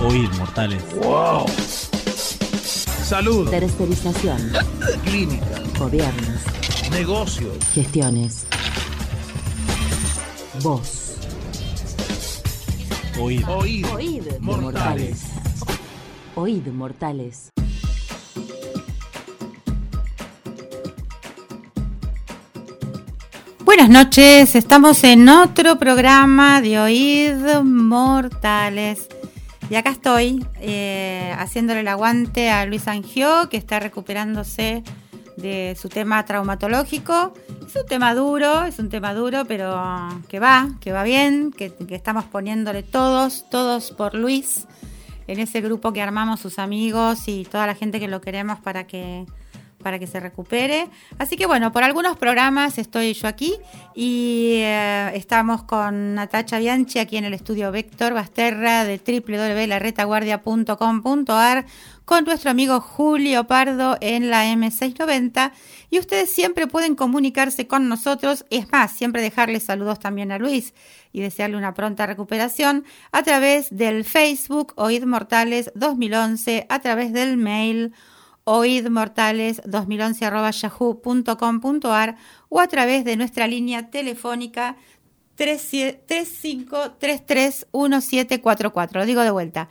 Oíd, mortales. ¡Wow! Salud. Tercerización. Clínica. Gobiernos. Negocios. Gestiones. Voz. Oíd. Oíd. Oíd. Mortales. Oíd, mortales. Buenas noches, estamos en otro programa de Oíd Mortales. Y acá estoy haciéndole el aguante a Luis Angió, que está recuperándose de su tema traumatológico. Es un tema duro, pero que va bien, que estamos poniéndole todos por Luis, en ese grupo que armamos sus amigos y toda la gente que lo queremos para que se recupere. Así que bueno, por algunos programas estoy yo aquí y estamos con Natacha Bianchi aquí en el estudio Víctor Basterra de www.laretaguardia.com.ar, con nuestro amigo Julio Pardo en la M690, y ustedes siempre pueden comunicarse con nosotros, es más, siempre dejarle saludos también a Luis y desearle una pronta recuperación a través del Facebook Oíd Mortales 2011, a través del mail oidmortales2011@yahoo.com.ar o a través de nuestra línea telefónica 35331744. Lo digo de vuelta,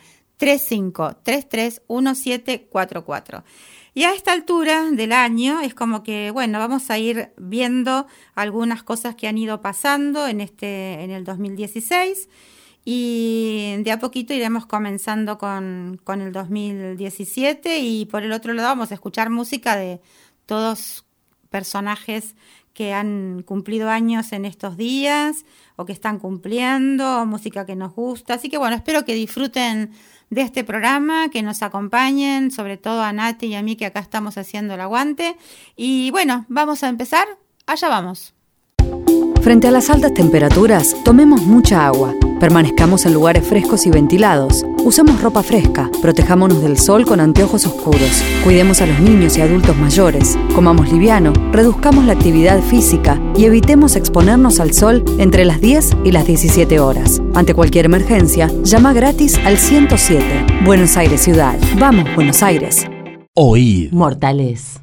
35331744. Y a esta altura del año es como que, bueno, vamos a ir viendo algunas cosas que han ido pasando en el 2016. Y de a poquito iremos comenzando con el 2017, y por el otro lado vamos a escuchar música de todos personajes que han cumplido años en estos días o que están cumpliendo, música que nos gusta. Así que bueno, espero que disfruten de este programa, que nos acompañen, sobre todo a Nati y a mí, que acá estamos haciendo el aguante. Y bueno, vamos a empezar. Allá vamos. Frente a las altas temperaturas, tomemos mucha agua. Permanezcamos en lugares frescos y ventilados. Usemos ropa fresca. Protejámonos del sol con anteojos oscuros. Cuidemos a los niños y adultos mayores. Comamos liviano. Reduzcamos la actividad física y evitemos exponernos al sol entre las 10 y las 17 horas. Ante cualquier emergencia, llama gratis al 107. Buenos Aires Ciudad. Vamos, Buenos Aires. Oíd. Mortales.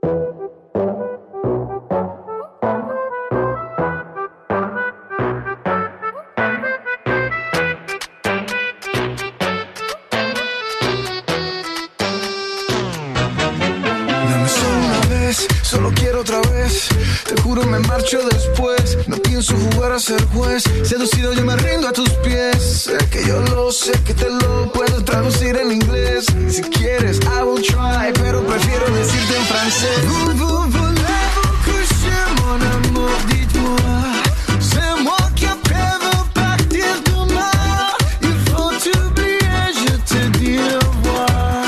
Solo quiero otra vez, te juro me marcho después. No pienso jugar a ser juez, seducido yo me rindo a tus pies. Sé que yo lo sé, que te lo puedo traducir en inglés. Si quieres, I will try, pero prefiero decirte en francés. Voulez-vous coucher mon amour, dites-moi. C'est moi qui appelle partir demain. Il faut t'oublier, je te dis au revoir.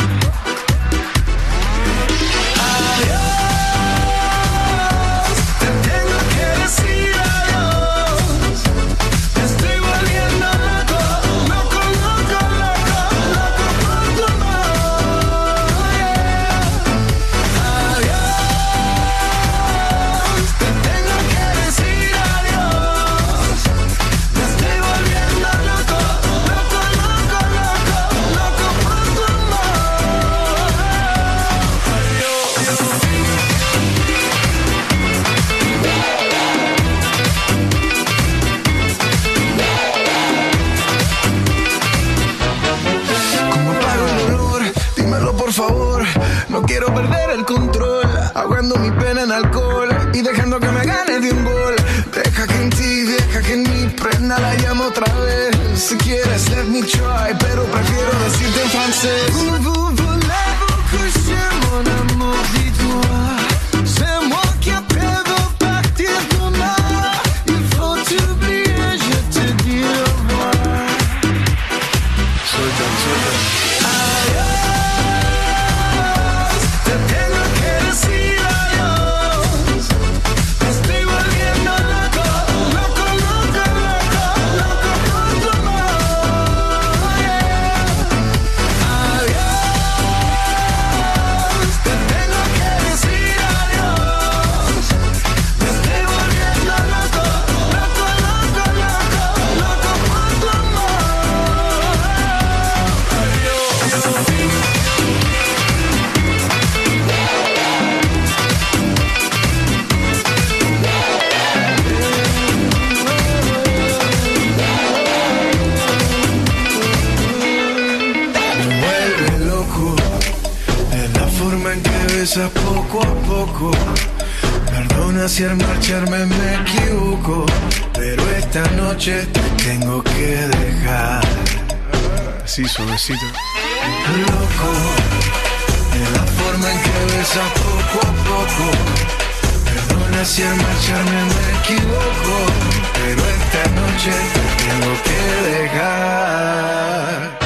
Por favor, no quiero perder el control, ahogando mi pena en alcohol y dejando que me gane de un gol. Deja que en ti, deja que en mí prenda la llama otra vez. Si quieres, let me try, pero prefiero decirte en francés. Voulez-vous coucher mon amour, dites-moi. C'est moi qui appelle partir demain. Il faut t'oublier, je te dis au revoir. Suelta. besas poco a poco. Perdona si al marcharme me equivoco, pero esta noche te tengo que dejar. Así, suavecito. Loco, de la forma en que besas poco a poco. Perdona si al marcharme me equivoco, pero esta noche te tengo que dejar.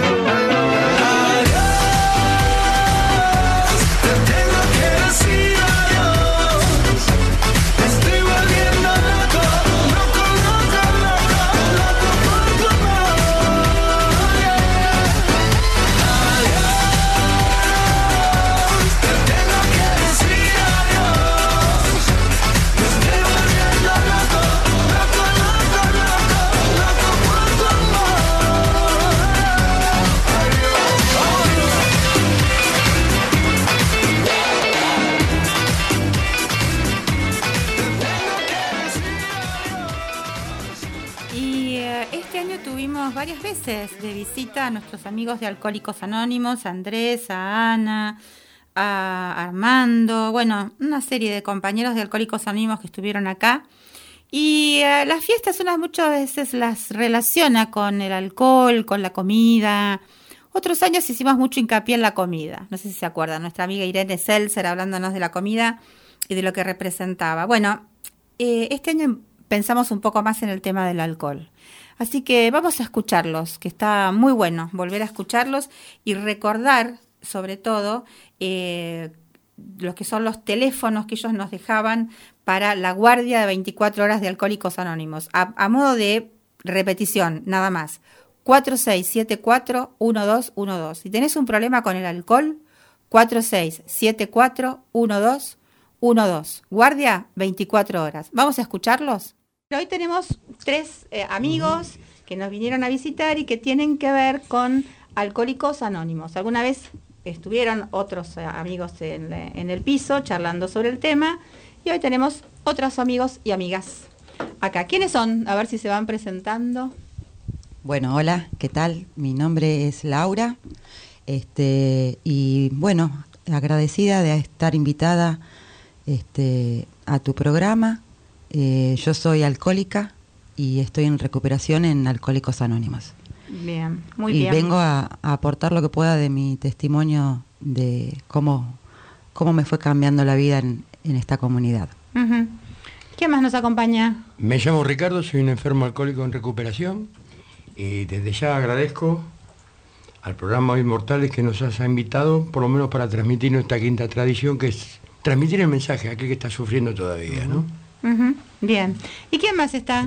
Varias veces de visita a nuestros amigos de Alcohólicos Anónimos, a Andrés, a Ana, a Armando, bueno, una serie de compañeros de Alcohólicos Anónimos que estuvieron acá. Y las fiestas unas muchas veces las relaciona con el alcohol, con la comida. Otros años hicimos mucho hincapié en la comida. No sé si se acuerdan, nuestra amiga Irene Seltzer hablándonos de la comida y de lo que representaba. Bueno, este año pensamos un poco más en el tema del alcohol. Así que vamos a escucharlos, que está muy bueno volver a escucharlos y recordar, sobre todo, los que son los teléfonos que ellos nos dejaban para la guardia de 24 horas de Alcohólicos Anónimos. A modo de repetición, nada más. 4674-1212. Si tenés un problema con el alcohol, 4674-1212. Guardia 24 horas. ¿Vamos a escucharlos? Hoy tenemos 3 amigos que nos vinieron a visitar y que tienen que ver con Alcohólicos Anónimos. Alguna vez estuvieron otros amigos en el piso charlando sobre el tema y hoy tenemos otros amigos y amigas acá. ¿Quiénes son? A ver si se van presentando. Bueno, hola, ¿qué tal? Mi nombre es Laura y bueno, agradecida de estar invitada a tu programa. Yo soy alcohólica y estoy en recuperación en Alcohólicos Anónimos. Bien, muy bien. Y vengo a aportar lo que pueda de mi testimonio de cómo me fue cambiando la vida en esta comunidad. Uh-huh. ¿Quién más nos acompaña? Me llamo Ricardo, soy un enfermo alcohólico en recuperación y desde ya agradezco al programa Inmortales que nos has invitado, por lo menos para transmitir nuestra quinta tradición, que es transmitir el mensaje a aquel que está sufriendo todavía, ¿no? Uh-huh. Bien. ¿Y quién más está?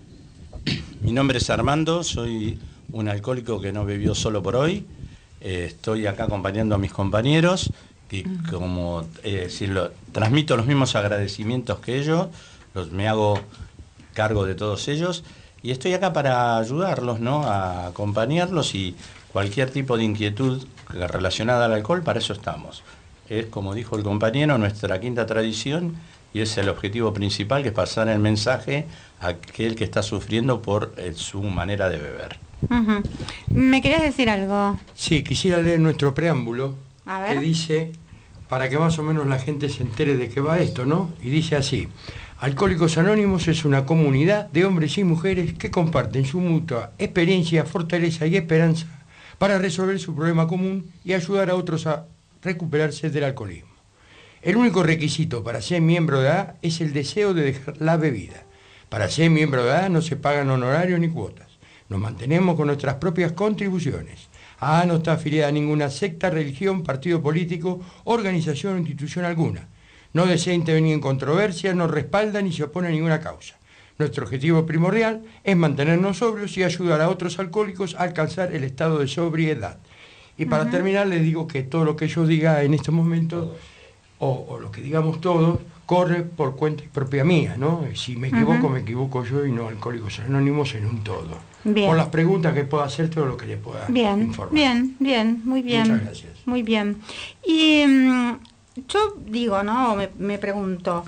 Mi nombre es Armando, soy un alcohólico que no bebió solo por hoy. Estoy acá acompañando a mis compañeros y como decirlo, transmito los mismos agradecimientos que ellos, me hago cargo de todos ellos y estoy acá para ayudarlos, ¿no? A acompañarlos y cualquier tipo de inquietud relacionada al alcohol, para eso estamos. Es, como dijo el compañero, nuestra quinta tradición. Y es el objetivo principal, que es pasar el mensaje a aquel que está sufriendo por su manera de beber. Uh-huh. ¿Me querías decir algo? Sí, quisiera leer nuestro preámbulo, a ver. Que dice, para que más o menos la gente se entere de qué va esto, ¿no? Y dice así: Alcohólicos Anónimos es una comunidad de hombres y mujeres que comparten su mutua experiencia, fortaleza y esperanza para resolver su problema común y ayudar a otros a recuperarse del alcoholismo. El único requisito para ser miembro de AA es el deseo de dejar la bebida. Para ser miembro de AA no se pagan honorarios ni cuotas. Nos mantenemos con nuestras propias contribuciones. AA no está afiliada a ninguna secta, religión, partido político, organización o institución alguna. No desea intervenir en controversias, no respalda ni se opone a ninguna causa. Nuestro objetivo primordial es mantenernos sobrios y ayudar a otros alcohólicos a alcanzar el estado de sobriedad. Y para terminar les digo que todo lo que yo diga en este momento, o lo que digamos todos, corre por cuenta propia mía, ¿no? Si me equivoco, me equivoco yo y no Alcohólicos Anónimos en un todo. Bien. Por las preguntas que pueda hacer, todo lo que le pueda informar. Bien, muy bien. Muchas gracias. Muy bien. Y yo digo, ¿no? Me pregunto,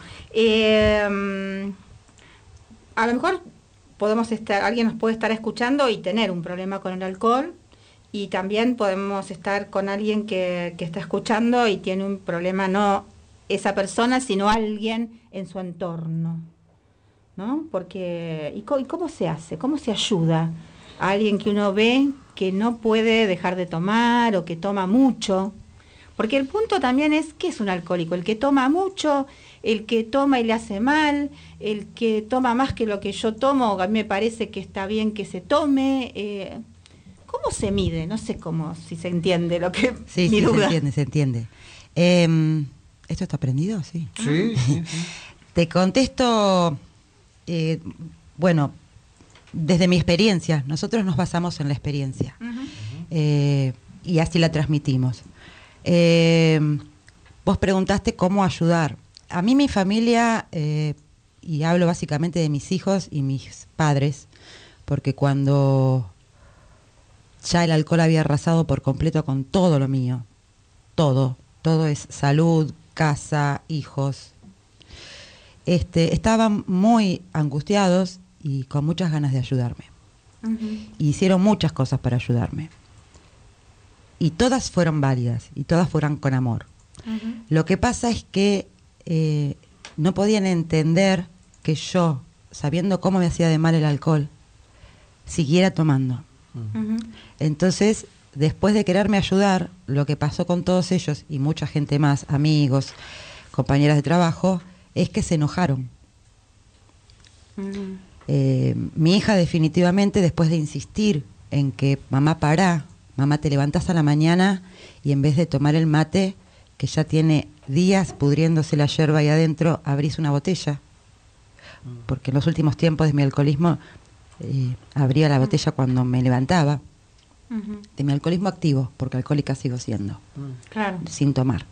a lo mejor alguien nos puede estar escuchando y tener un problema con el alcohol Y también podemos estar con alguien que está escuchando y tiene un problema, no esa persona, sino alguien en su entorno, ¿no? Porque, ¿y cómo se hace? ¿Cómo se ayuda a alguien que uno ve que no puede dejar de tomar o que toma mucho? Porque el punto también es, ¿qué es un alcohólico? El que toma mucho, el que toma y le hace mal, el que toma más que lo que yo tomo, a mí me parece que está bien que se tome. ¿Cómo se mide? No sé cómo, si se entiende lo que sí, mi sí, duda. se entiende. ¿Esto está prendido? Sí. Sí. Te contesto, bueno, desde mi experiencia. Nosotros nos basamos en la experiencia. Y así la transmitimos. Vos preguntaste cómo ayudar. A mí mi familia, y hablo básicamente de mis hijos y mis padres, porque cuando ya el alcohol había arrasado por completo con todo lo mío, todo es salud, casa, hijos. Estaban muy angustiados y con muchas ganas de ayudarme. Hicieron muchas cosas para ayudarme. Y todas fueron válidas y todas fueron con amor. Lo que pasa es que no podían entender que yo, sabiendo cómo me hacía de mal el alcohol, siguiera tomando. Entonces, después de quererme ayudar, lo que pasó con todos ellos y mucha gente más, amigos, compañeras de trabajo, es que se enojaron. Mi hija definitivamente, después de insistir en que mamá pará, mamá te levantás a la mañana y en vez de tomar el mate, que ya tiene días pudriéndose la yerba ahí adentro, abrís una botella. Porque en los últimos tiempos de mi alcoholismo abría la botella cuando me levantaba. De mi alcoholismo activo, porque alcohólica sigo siendo. Claro. Sin tomar.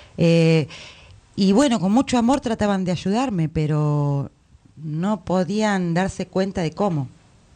Y bueno, con mucho amor trataban de ayudarme, pero no podían darse cuenta de cómo.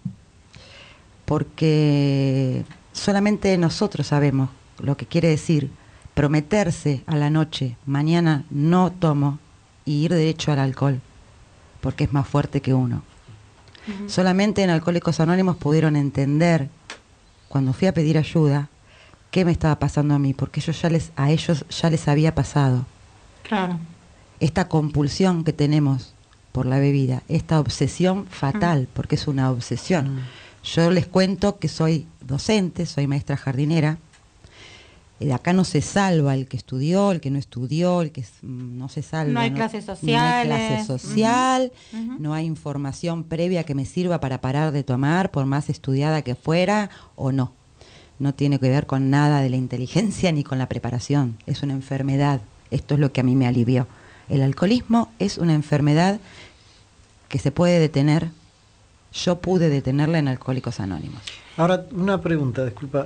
Porque solamente nosotros sabemos lo que quiere decir prometerse a la noche, mañana no tomo, y ir derecho al alcohol, porque es más fuerte que uno. Solamente en Alcohólicos Anónimos pudieron entender, cuando fui a pedir ayuda, qué me estaba pasando a mí, porque a ellos ya les había pasado. Claro. Esta compulsión que tenemos por la bebida, esta obsesión fatal, porque es una obsesión. Yo les cuento que soy docente, soy maestra jardinera. De acá no se salva el que estudió, el que no estudió, el que no se salva. No hay clases sociales. No hay clase social, no hay información previa que me sirva para parar de tomar, por más estudiada que fuera o no. No tiene que ver con nada de la inteligencia ni con la preparación. Es una enfermedad. Esto es lo que a mí me alivió. El alcoholismo es una enfermedad que se puede detener. Yo pude detenerla en Alcohólicos Anónimos. Ahora, una pregunta, disculpa.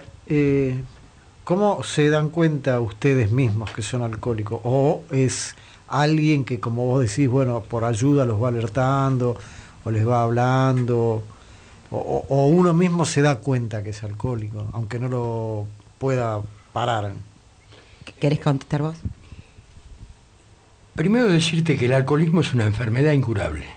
¿Cómo se dan cuenta ustedes mismos que son alcohólicos? ¿O es alguien que, como vos decís, bueno, por ayuda los va alertando o les va hablando? ¿O uno mismo se da cuenta que es alcohólico, aunque no lo pueda parar? ¿Querés contestar vos? Primero decirte que el alcoholismo es una enfermedad incurable.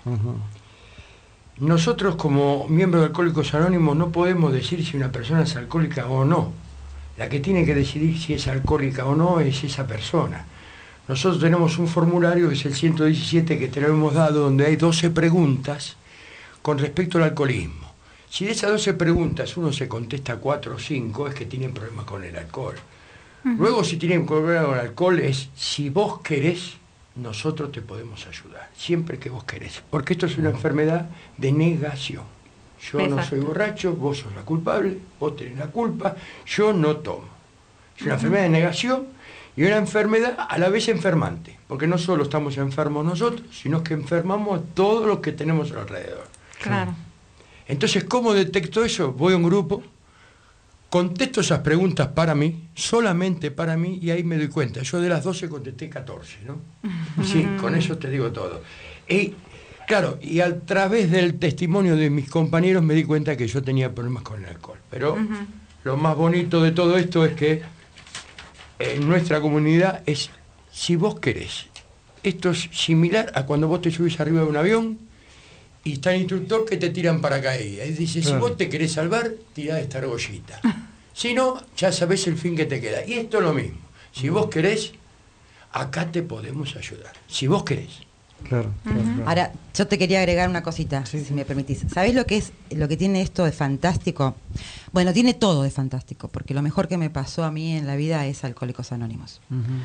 Nosotros como miembros de Alcohólicos Anónimos no podemos decir si una persona es alcohólica o no. La que tiene que decidir si es alcohólica o no es esa persona. Nosotros tenemos un formulario, que es el 117, que te lo hemos dado, donde hay 12 preguntas con respecto al alcoholismo. Si de esas 12 preguntas uno se contesta 4 o 5, es que tienen problemas con el alcohol. Luego, si tienen problemas con el alcohol, es si vos querés, nosotros te podemos ayudar, siempre que vos querés. Porque esto es una enfermedad de negación. Yo no soy borracho, vos sos la culpable, vos tenés la culpa, yo no tomo. Es una enfermedad de negación y una enfermedad a la vez enfermante, porque no solo estamos enfermos nosotros, sino que enfermamos a todos los que tenemos alrededor. Claro. Entonces, ¿cómo detecto eso? Voy a un grupo, contesto esas preguntas para mí, solamente para mí, y ahí me doy cuenta. Yo de las 12 contesté 14, ¿no? Sí, con eso te digo todo. Y claro, y a través del testimonio de mis compañeros me di cuenta que yo tenía problemas con el alcohol. Pero lo más bonito de todo esto es que en nuestra comunidad es, si vos querés, esto es similar a cuando vos te subís arriba de un avión y está el instructor que te tiran paracaídas. Y dice, si vos te querés salvar, tirá de esta argollita. Si no, ya sabés el fin que te queda. Y esto es lo mismo. Si vos querés, acá te podemos ayudar. Si vos querés. Claro, claro, claro. Ahora, yo te quería agregar una cosita, Sí, si sí. me permitís. ¿Sabés lo que tiene esto de fantástico? Bueno, tiene todo de fantástico, porque lo mejor que me pasó a mí en la vida es Alcohólicos Anónimos.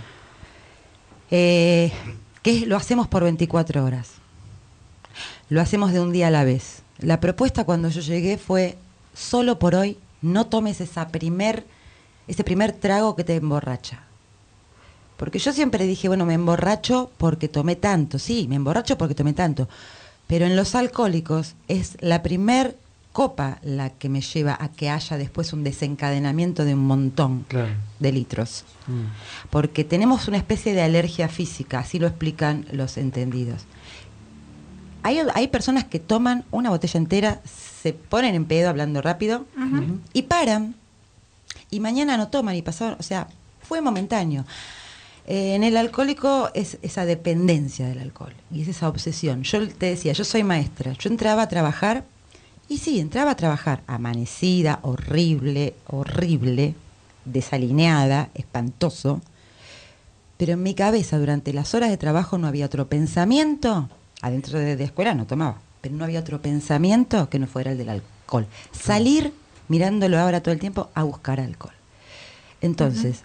Lo hacemos por 24 horas. Lo hacemos de un día a la vez. La propuesta cuando yo llegué fue, solo por hoy, no tomes ese primer trago que te emborracha. Porque yo siempre dije, bueno, me emborracho porque tomé tanto. Sí, me emborracho porque tomé tanto. Pero en los alcohólicos es la primer copa la que me lleva a que haya después un desencadenamiento de un montón de litros. Porque tenemos una especie de alergia física, así lo explican los entendidos. Hay personas que toman una botella entera, se ponen en pedo hablando rápido y paran. Y mañana no toman y pasaron, o sea, fue momentáneo. En el alcohólico es esa dependencia del alcohol y es esa obsesión. Yo te decía, yo soy maestra, yo entraba a trabajar y sí, entraba a trabajar amanecida, horrible, desalineada, espantoso, pero en mi cabeza durante las horas de trabajo no había otro pensamiento, adentro de la escuela no tomaba, pero no había otro pensamiento que no fuera el del alcohol. Salir, mirándolo ahora todo el tiempo, a buscar alcohol. Entonces,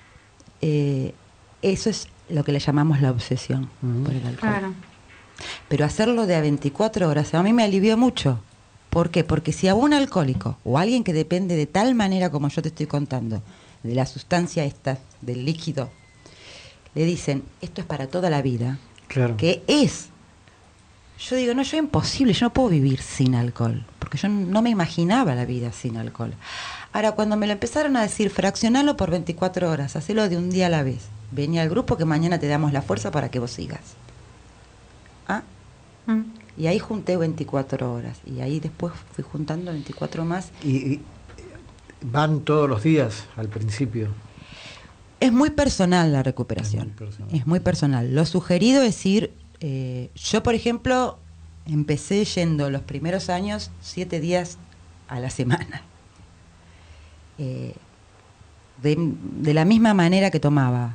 eso es lo que le llamamos la obsesión por el alcohol. Claro. Pero hacerlo de a 24 horas a mí me alivió mucho. ¿Por qué? Porque si a un alcohólico o a alguien que depende de tal manera como yo te estoy contando, de la sustancia esta, del líquido, le dicen, esto es para toda la vida, Claro. que es. Yo digo, no, yo imposible, yo no puedo vivir sin alcohol, porque yo no me imaginaba la vida sin alcohol. Ahora, cuando me lo empezaron a decir, fraccionalo por 24 horas, hacelo de un día a la vez. Venía al grupo que mañana te damos la fuerza para que vos sigas. ¿Ah? Y ahí junté 24 horas. Y ahí después fui juntando 24 más. Y van todos los días al principio. Es muy personal la recuperación. Es muy personal. Lo sugerido es ir... yo, por ejemplo, empecé yendo los primeros años 7 días a la semana. De la misma manera que tomaba.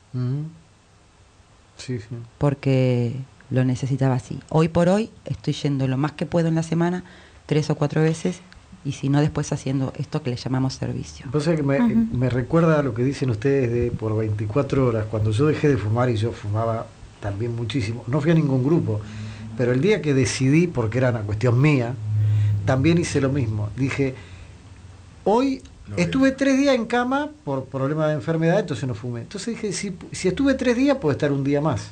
Sí, sí. Porque lo necesitaba así. Hoy por hoy estoy yendo lo más que puedo en la semana, 3 o 4 veces, y si no después haciendo esto que le llamamos servicio. Pasa que me recuerda a lo que dicen ustedes de por 24 horas. Cuando yo dejé de fumar, y yo fumaba también muchísimo, no fui a ningún grupo, pero el día que decidí, porque era una cuestión mía, también hice lo mismo. Dije, hoy estuve 3 días en cama por problemas de enfermedad, entonces no fumé. Entonces dije, si estuve 3 días, puedo estar un día más.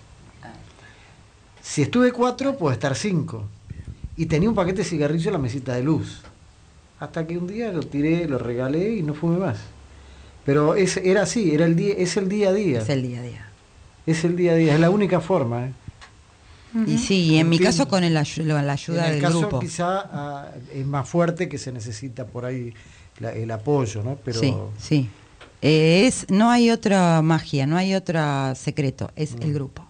Si estuve 4, puedo estar 5. Y tenía un paquete de cigarrillos en la mesita de luz. Hasta que un día lo tiré, lo regalé y no fumé más. Pero era así, es el día a día. Es el día a día. Es el día a día, es la única forma. Y sí, en mi fin, caso con la ayuda en el del caso grupo. quizá es más fuerte, que se necesita por ahí el apoyo, ¿no? Pero Sí, sí. No hay otra magia, no hay otro secreto, es el grupo.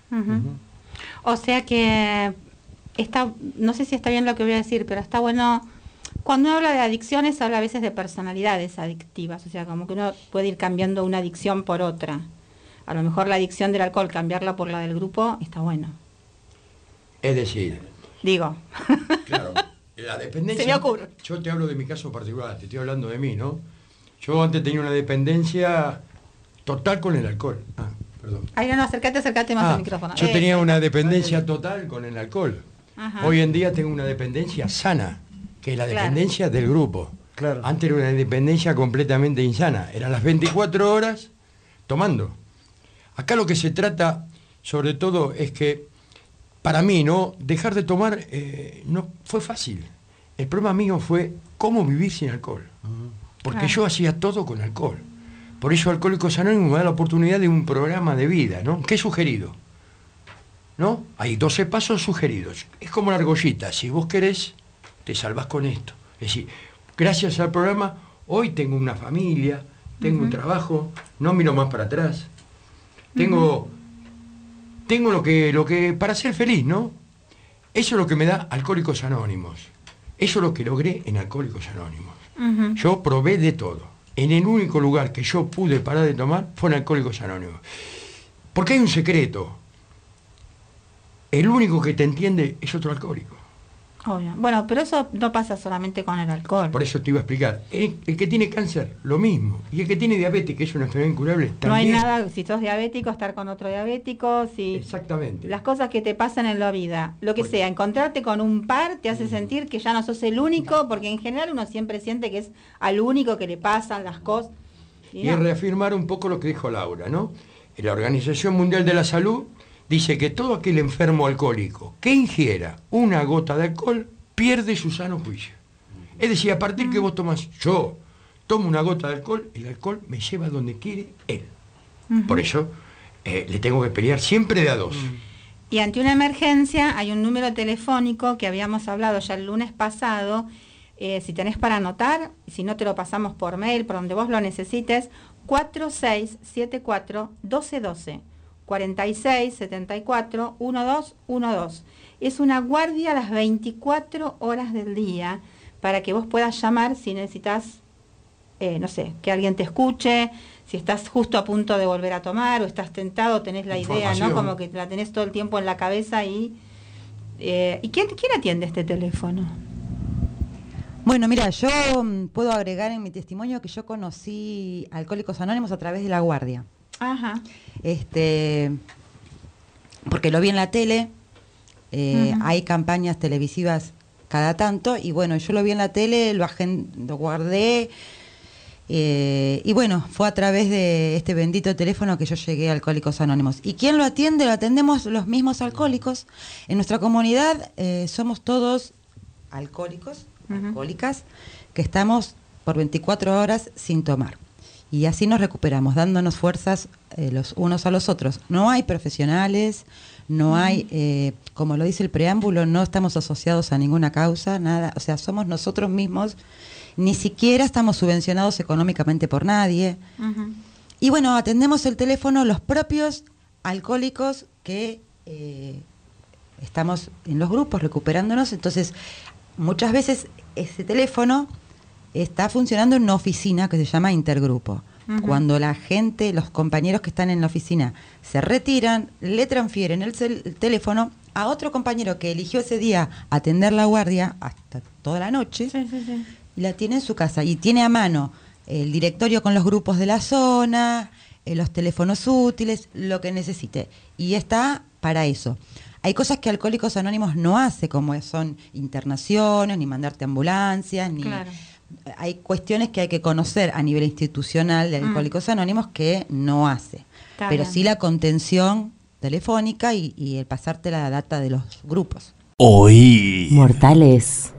O sea que no sé si está bien lo que voy a decir, pero está bueno. Cuando uno habla de adicciones, habla a veces de personalidades adictivas, o sea, como que uno puede ir cambiando una adicción por otra. A lo mejor la adicción del alcohol, cambiarla por la del grupo, está bueno. Es decir, Digo. claro, la dependencia... Se me ocurre. Yo te hablo de mi caso particular, te estoy hablando de mí, ¿no? Yo antes tenía una dependencia total con el alcohol. Perdón. Ay, no, acércate más al micrófono. Yo tenía una dependencia total con el alcohol. Ajá. Hoy en día tengo una dependencia sana, que es la dependencia del grupo. Claro. Antes era una dependencia completamente insana. Eran las 24 horas tomando. Acá lo que se trata, sobre todo, es que, para mí, ¿no? Dejar de tomar no fue fácil. El problema mío fue cómo vivir sin alcohol. Porque yo hacía todo con alcohol. Por eso Alcohólicos Anónimos me da la oportunidad de un programa de vida, ¿no? ¿Qué es sugerido? ¿No? Hay 12 pasos sugeridos. Es como la argollita. Si vos querés, te salvás con esto. Es decir, gracias al programa, hoy tengo una familia, tengo un trabajo, no miro más para atrás. Tengo lo que para ser feliz, ¿no? Eso es lo que me da Alcohólicos Anónimos. Eso es lo que logré en Alcohólicos Anónimos. Yo probé de todo. en el único lugar que yo pude parar de tomar fue en Alcohólicos Anónimos. Porque hay un secreto. El único que te entiende es otro alcohólico. Obvio. Bueno, pero eso no pasa solamente con el alcohol. Por eso te iba a explicar. El que tiene cáncer, lo mismo. Y el que tiene diabetes, que es una enfermedad incurable, también. No hay nada, si sos diabético, estar con otro diabético, si... Exactamente. Las cosas que te pasan en la vida, lo que sea, encontrarte con un par te hace sentir que ya no sos el único, porque en general uno siempre siente que es al único que le pasan las cosas. Y es reafirmar un poco lo que dijo Laura, ¿no? La Organización Mundial de la Salud dice que todo aquel enfermo alcohólico que ingiera una gota de alcohol pierde su sano juicio. Es decir, a partir que vos tomas, yo tomo una gota de alcohol, el alcohol me lleva donde quiere él. Por eso le tengo que pelear siempre de a dos. Y ante una emergencia hay un número telefónico que habíamos hablado ya el lunes pasado, si tenés para anotar, si no te lo pasamos por mail, por donde vos lo necesites, 4674-1212. 4674-1212. Es una guardia a las 24 horas del día para que vos puedas llamar si necesitas, no sé, que alguien te escuche, si estás justo a punto de volver a tomar o estás tentado, tenés la idea, ¿no? Como que la tenés todo el tiempo en la cabeza y ¿quién atiende este teléfono? Bueno, mira, yo puedo agregar en mi testimonio que yo conocí Alcohólicos Anónimos a través de La Guardia. Ajá. Porque lo vi en la tele, hay campañas televisivas cada tanto, y bueno, yo lo vi en la tele, lo guardé, y bueno, fue a través de este bendito teléfono que yo llegué a Alcohólicos Anónimos. ¿Y quién lo atiende? Lo atendemos los mismos alcohólicos. En nuestra comunidad somos todos alcohólicos, alcohólicas, que estamos por 24 horas sin tomar. Y así nos recuperamos, dándonos fuerzas los unos a los otros. No hay profesionales, no hay, como lo dice el preámbulo, no estamos asociados a ninguna causa, nada. O sea, somos nosotros mismos, ni siquiera estamos subvencionados económicamente por nadie. Y bueno, atendemos el teléfono los propios alcohólicos que estamos en los grupos recuperándonos. Entonces, muchas veces ese teléfono está funcionando en una oficina que se llama intergrupo. Cuando la gente, los compañeros que están en la oficina se retiran, le transfieren el teléfono a otro compañero que eligió ese día atender la guardia hasta toda la noche, y la tiene en su casa. Y tiene a mano el directorio con los grupos de la zona, los teléfonos útiles, lo que necesite. Y está para eso. Hay cosas que Alcohólicos Anónimos no hace, como son internaciones, ni mandarte ambulancias, ni... Claro. Hay cuestiones que hay que conocer a nivel institucional de Alcohólicos Anónimos que no hace. Pero sí la contención telefónica y el pasarte la data de los grupos. Oír Mortales.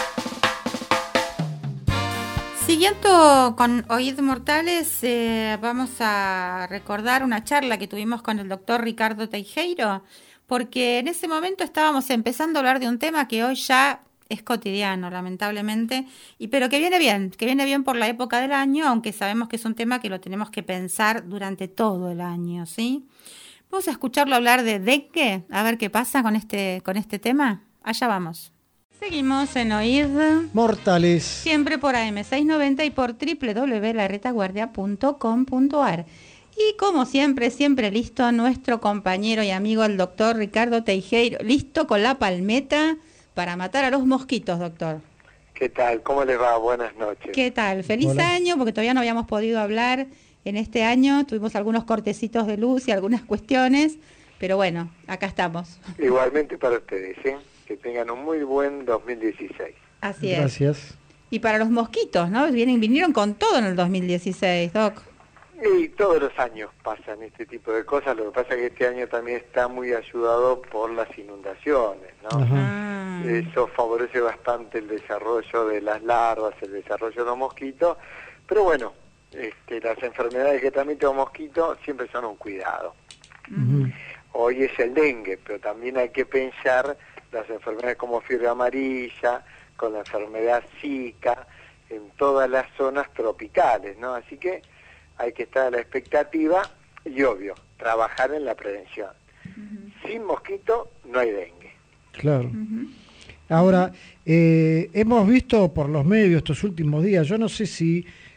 Siguiendo con Oíd Mortales, vamos a recordar una charla que tuvimos con el doctor Ricardo Teijeiro, porque en ese momento estábamos empezando a hablar de un tema que hoy ya es cotidiano, lamentablemente, pero que viene bien por la época del año, aunque sabemos que es un tema que lo tenemos que pensar durante todo el año, ¿sí? Vamos a escucharlo hablar de dengue, a ver qué pasa con este tema. Allá vamos. Seguimos en Oíd Mortales. Siempre por AM690 y por www.laretaguardia.com.ar. Y como siempre listo nuestro compañero y amigo el doctor Ricardo Teijeiro, listo con la palmeta para matar a los mosquitos, doctor. ¿Qué tal? ¿Cómo les va? Buenas noches. ¿Qué tal? Feliz año, porque todavía no habíamos podido hablar en este año. Tuvimos algunos cortecitos de luz y algunas cuestiones, pero bueno, acá estamos. Igualmente para ustedes, ¿eh? Que tengan un muy buen 2016. Así es. Gracias. Y para los mosquitos, ¿no? Vinieron con todo en el 2016, Doc. Y todos los años pasan este tipo de cosas, lo que pasa es que este año también está muy ayudado por las inundaciones, ¿no? Eso favorece bastante el desarrollo de las larvas, el desarrollo de los mosquitos, pero bueno, las enfermedades que transmiten los mosquitos siempre son un cuidado. Hoy es el dengue, pero también hay que pensar las enfermedades como fiebre amarilla, con la enfermedad Zika, en todas las zonas tropicales, ¿no? Así que hay que estar a la expectativa y, obvio, trabajar en la prevención. Sin mosquito no hay dengue. Claro. Ahora, hemos visto por los medios estos últimos días, yo no sé si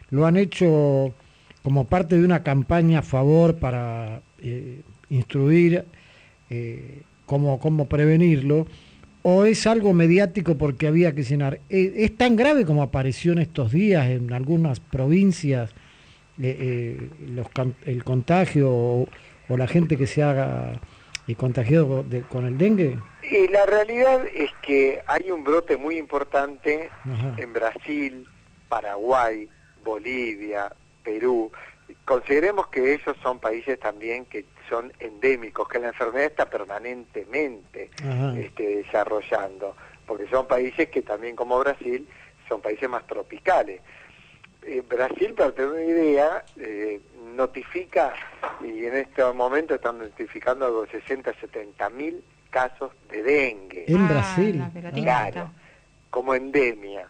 lo han hecho como parte de una campaña a favor para instruir cómo prevenirlo, o es algo mediático porque había que llenar. ¿Es tan grave como apareció en estos días en algunas provincias el contagio o la gente que se haga contagiado con el dengue? Y la realidad es que hay un brote muy importante Ajá. en Brasil, Paraguay, Bolivia, Perú. Consideremos que esos son países también que son endémicos, que la enfermedad está permanentemente desarrollando, porque son países que también, como Brasil, son países más tropicales. Brasil, para tener una idea, notifica, y en este momento están notificando algo de 60-70.000 casos de dengue. En Brasil. Claro, como endemia.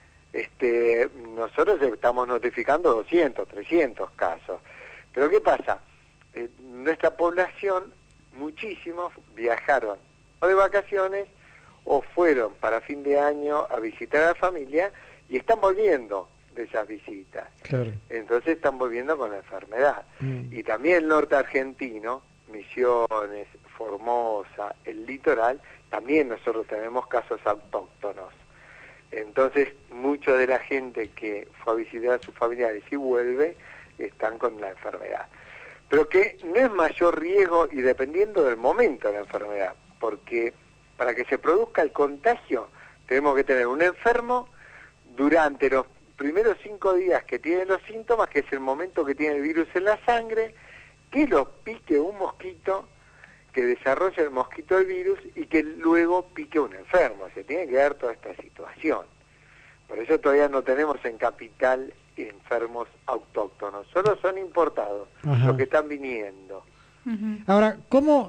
Nosotros estamos notificando 200, 300 casos. Pero ¿qué pasa? Nuestra población, muchísimos viajaron o de vacaciones o fueron para fin de año a visitar a la familia y están volviendo de esas visitas. Claro. Entonces están volviendo con la enfermedad. Y también el norte argentino, Misiones, Formosa, el litoral, también nosotros tenemos casos autóctonos. Entonces, mucha de la gente que fue a visitar a sus familiares y vuelve, están con la enfermedad. Pero que no es mayor riesgo y dependiendo del momento de la enfermedad, porque para que se produzca el contagio, tenemos que tener un enfermo durante los primeros 5 días que tiene los síntomas, que es el momento que tiene el virus en la sangre, que lo pique un mosquito, que desarrolle el mosquito el virus y que luego pique un enfermo. Se tiene que dar toda esta situación. Por eso todavía no tenemos en Capital enfermos autóctonos, solo son importados. Ajá. Los que están viniendo. Ahora, ¿cómo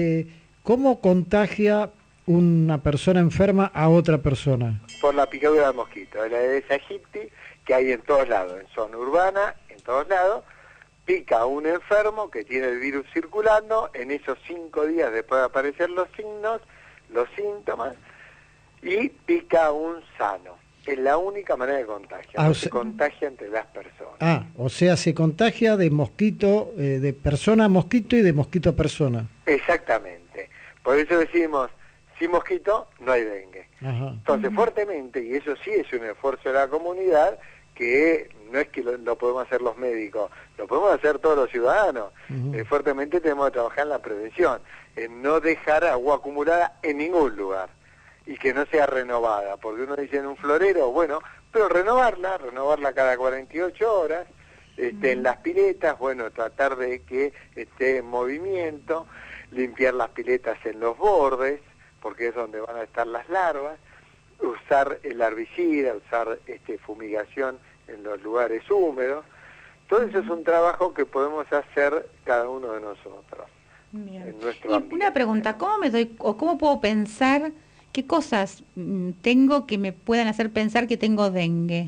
contagia una persona enferma a otra persona? Por la picadura del mosquito, el Aedes aegypti, que hay en todos lados, en zona urbana, en todos lados, pica a un enfermo que tiene el virus circulando, en esos 5 días después de aparecer los signos, los síntomas, y pica a un sano. Es la única manera de contagio, se contagia entre las personas. O sea, se contagia de mosquito, de persona a mosquito y de mosquito a persona. Exactamente. Por eso decimos, sin mosquito no hay dengue. Ajá. Entonces, fuertemente, y eso sí es un esfuerzo de la comunidad, que no es que lo podemos hacer los médicos, lo podemos hacer todos los ciudadanos. Fuertemente tenemos que trabajar en la prevención, en no dejar agua acumulada en ningún lugar y que no sea renovada, porque uno dice en un florero, bueno, pero renovarla cada 48 horas, en las piletas, bueno, tratar de que esté en movimiento, limpiar las piletas en los bordes, porque es donde van a estar las larvas, usar el herbicida, usar fumigación en los lugares húmedos. Todo eso es un trabajo que podemos hacer cada uno de nosotros. Bien. En nuestro Y ambiente. una pregunta, ¿cómo puedo pensar qué cosas tengo que me puedan hacer pensar que tengo dengue?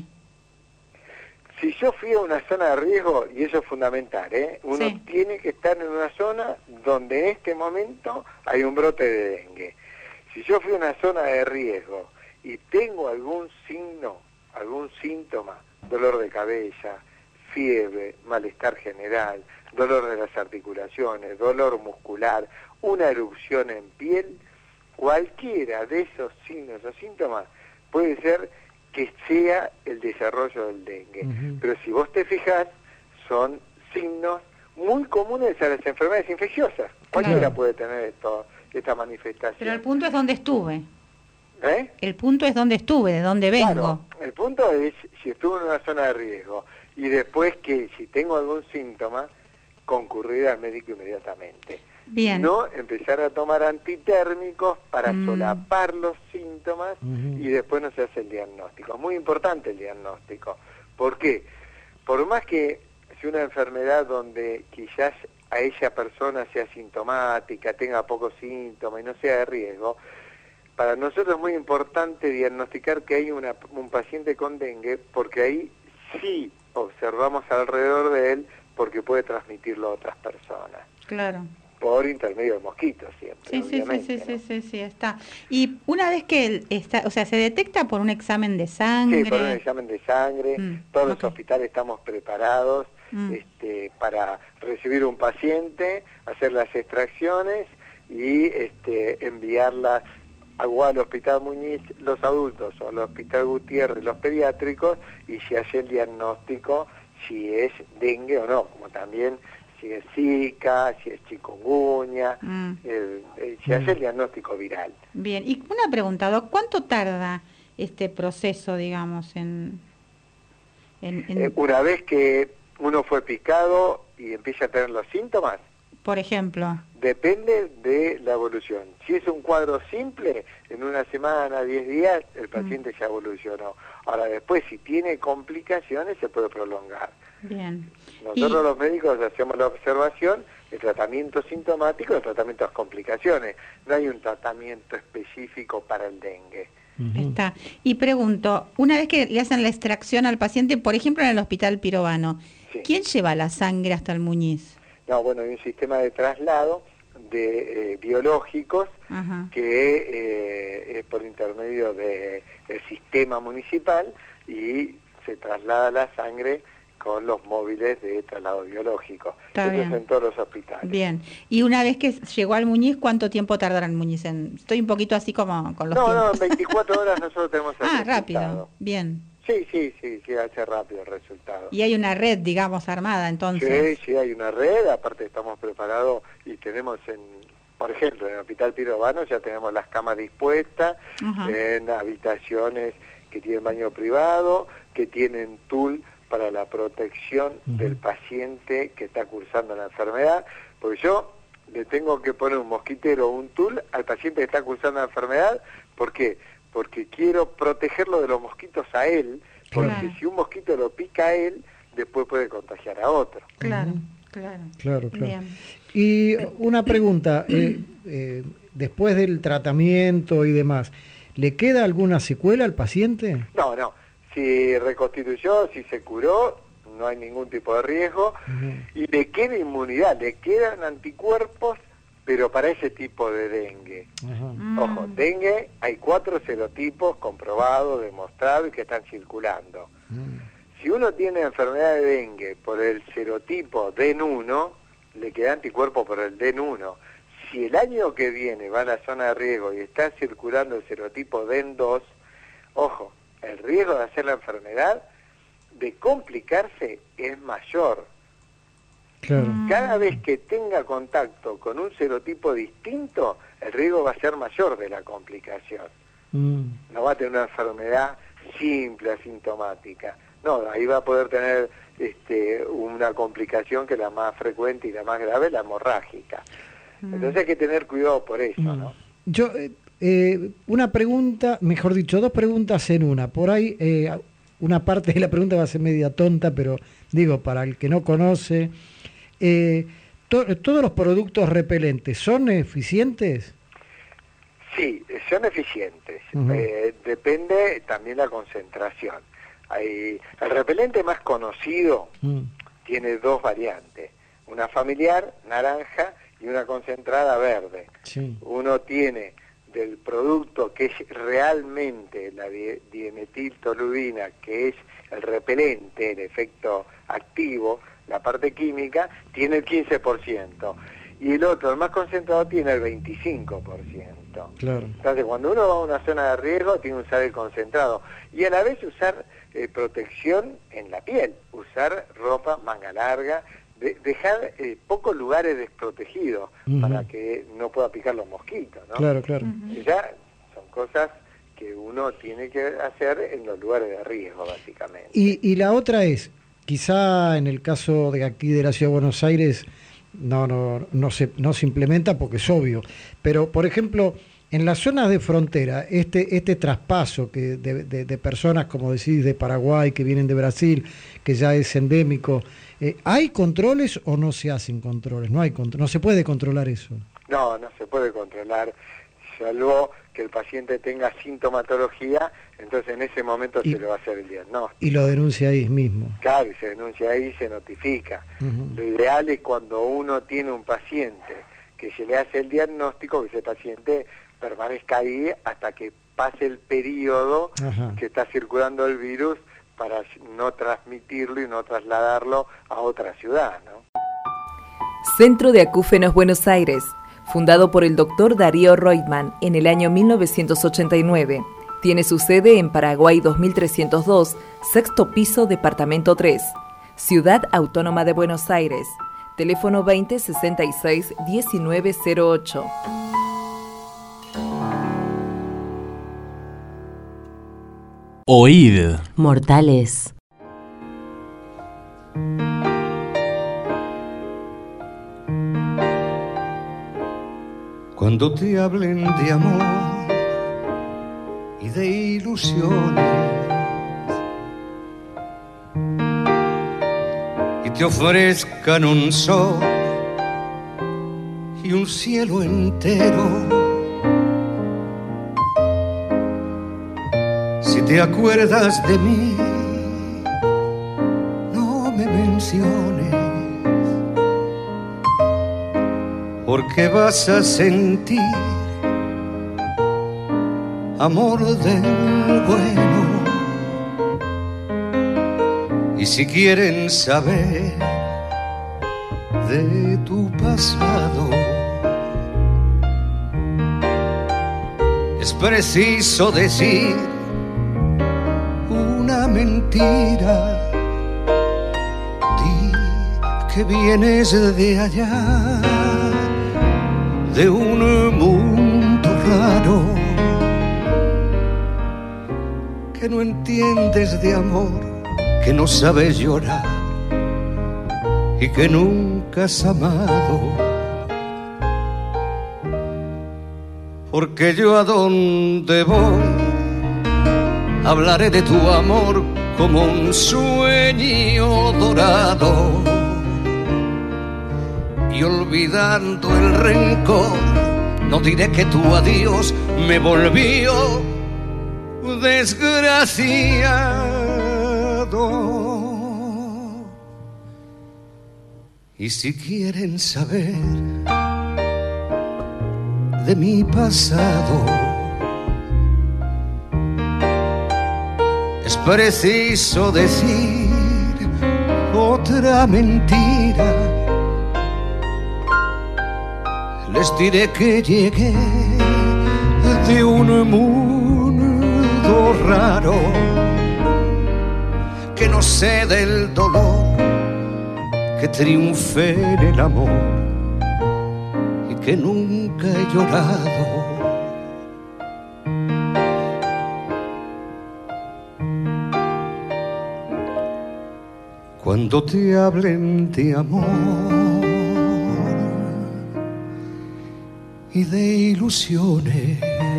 Si yo fui a una zona de riesgo, y eso es fundamental, uno tiene que estar en una zona donde en este momento hay un brote de dengue. Si yo fui a una zona de riesgo y tengo algún signo, algún síntoma, dolor de cabeza, fiebre, malestar general, dolor de las articulaciones, dolor muscular, una erupción en piel, cualquiera de esos signos o síntomas puede ser que sea el desarrollo del dengue. Pero si vos te fijás, son signos muy comunes a las enfermedades infecciosas. Cualquiera puede tener esta manifestación. Pero el punto es dónde estuve. ¿Eh? El punto es dónde estuve, de dónde vengo. Claro, el punto es si estuve en una zona de riesgo y después que si tengo algún síntoma, concurrir al médico inmediatamente. Bien. No empezar a tomar antitérmicos para solapar los síntomas y después no se hace el diagnóstico. Es muy importante el diagnóstico. ¿Por qué? Por más que sea una enfermedad donde quizás a esa persona sea sintomática, tenga pocos síntomas y no sea de riesgo, para nosotros es muy importante diagnosticar que hay un paciente con dengue, porque ahí sí observamos alrededor de él, porque puede transmitirlo a otras personas. Claro. por intermedio de mosquitos siempre. Sí, está. Y una vez que está, o sea, se detecta por un examen de sangre. Sí, por un examen de sangre. Todos los hospitales estamos preparados para recibir un paciente, hacer las extracciones y enviarlas al Hospital Muñiz, los adultos, o al Hospital Gutiérrez, los pediátricos, y se hace el diagnóstico si es dengue o no, como también si es Zika, si es chikungunya, se hace el diagnóstico viral. Bien, y una pregunta, Doc, ¿cuánto tarda este proceso, digamos, en... Una vez que uno fue picado y empieza a tener los síntomas, por ejemplo, depende de la evolución. Si es un cuadro simple, en una semana, 10 días, el paciente ya evolucionó. Ahora después, si tiene complicaciones, se puede prolongar. Bien. Nosotros los médicos hacemos la observación, el tratamiento sintomático y el tratamiento de las complicaciones. No hay un tratamiento específico para el dengue. Está. Y pregunto, una vez que le hacen la extracción al paciente, por ejemplo en el Hospital Pirovano, ¿quién lleva la sangre hasta el Muñiz? No, bueno, hay un sistema de traslado de biológicos que es por intermedio del sistema municipal, y se traslada la sangre con los móviles de traslado biológico. Eso es en todos los hospitales. Bien. Y una vez que llegó al Muñiz, ¿cuánto tiempo tardará el Muñiz? Estoy un poquito así como con los tiempos. No, en 24 horas nosotros tenemos el resultado. Rápido. Bien. Sí, hace rápido el resultado. Y hay una red, digamos, armada, entonces. Sí, hay una red, aparte estamos preparados y tenemos por ejemplo, en el Hospital Pirovano ya tenemos las camas dispuestas, en habitaciones que tienen baño privado, que tienen tul para la protección del paciente que está cursando la enfermedad, porque yo le tengo que poner un mosquitero o un tul al paciente que está cursando la enfermedad. ¿Por qué? Porque quiero protegerlo de los mosquitos a él, porque si un mosquito lo pica a él, después puede contagiar a otro. Claro. Bien. Y una pregunta, después del tratamiento y demás, ¿le queda alguna secuela al paciente? No. Si reconstituyó, si se curó, no hay ningún tipo de riesgo, y le queda inmunidad, le quedan anticuerpos, pero para ese tipo de dengue. Ojo, dengue, hay 4 serotipos comprobados, demostrados y que están circulando. Si uno tiene enfermedad de dengue por el serotipo DEN1, le queda anticuerpo por el DEN1. Si el año que viene va a la zona de riesgo y está circulando el serotipo DEN2, ojo, el riesgo de hacer la enfermedad, de complicarse, es mayor. Claro. Cada vez que tenga contacto con un serotipo distinto, el riesgo va a ser mayor de la complicación. No va a tener una enfermedad simple, asintomática. No, ahí va a poder tener una complicación que es la más frecuente y la más grave, la hemorrágica. Entonces hay que tener cuidado por eso, ¿no? Yo, una pregunta, mejor dicho, 2 preguntas en una. Por ahí, una parte de la pregunta va a ser media tonta, pero digo, para el que no conoce, ¿todos los productos repelentes son eficientes? Sí, son eficientes. Depende también la concentración. El repelente más conocido tiene 2 variantes, una familiar, naranja, y una concentrada verde. Uno tiene del producto que es realmente la dimetiltoluidina, que es el repelente, el efecto activo, la parte química, tiene el 15%. Y el otro, el más concentrado, tiene el 25%. Claro. Entonces, cuando uno va a una zona de riesgo, tiene que usar el concentrado. Y a la vez usar protección en la piel, usar ropa manga larga, dejar pocos lugares desprotegidos para que no pueda picar los mosquitos, ¿no? Claro. Ya son cosas que uno tiene que hacer en los lugares de riesgo, básicamente. Y la otra es, quizá en el caso de aquí de la Ciudad de Buenos Aires no se implementa porque es obvio, pero por ejemplo, en las zonas de frontera, este traspaso que de personas, como decís, de Paraguay, que vienen de Brasil, que ya es endémico, ¿hay controles o no se hacen controles? No se puede controlar eso. No se puede controlar, salvo que el paciente tenga sintomatología, entonces en ese momento se le va a hacer el diagnóstico. Y lo denuncia ahí mismo. Claro, y se denuncia ahí y se notifica. Lo ideal es cuando uno tiene un paciente que que se le hace el diagnóstico, que ese paciente permanezca ahí hasta que pase el periodo que está circulando el virus para no transmitirlo y no trasladarlo a otra ciudad, ¿no? Centro de Acúfenos Buenos Aires, fundado por el Dr. Darío Reutemann en el año 1989. Tiene su sede en Paraguay 2302, sexto piso, departamento 3, Ciudad Autónoma de Buenos Aires. Teléfono 2066 1908. Oíd. Mortales. Cuando te hablen de amor y de ilusiones y te ofrezcan un sol y un cielo entero, si te acuerdas de mí, no me menciones, porque vas a sentir amor del bueno. Y si quieren saber de tu pasado, es preciso decir una mentira. Di que vienes de allá, de un mundo raro, que no entiendes de amor, que no sabes llorar y que nunca has amado. Porque yo a donde voy hablaré de tu amor como un sueño dorado, y olvidando el rencor no diré que tu adiós me volvió desgraciado. Y si quieren saber de mi pasado, es preciso decir otra mentira. Les diré que llegué de un mundo raro, que no sé del dolor, que triunfé en el amor y que nunca he llorado. Cuando te hablen de amor y de ilusiones.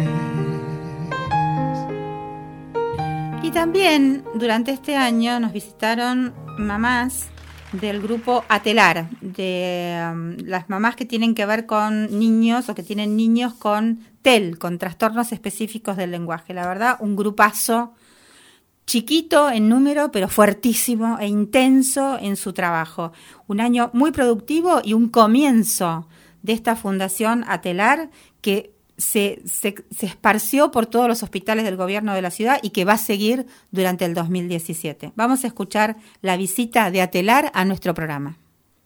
Y también durante este año nos visitaron mamás del grupo Atelar, de las mamás que tienen que ver con niños o que tienen niños con TEL, con trastornos específicos del lenguaje. La verdad, un grupazo chiquito en número, pero fuertísimo e intenso en su trabajo. Un año muy productivo y un comienzo de esta fundación Atelar que se esparció por todos los hospitales del gobierno de la ciudad y que va a seguir durante el 2017. Vamos a escuchar la visita de Atelar a nuestro programa.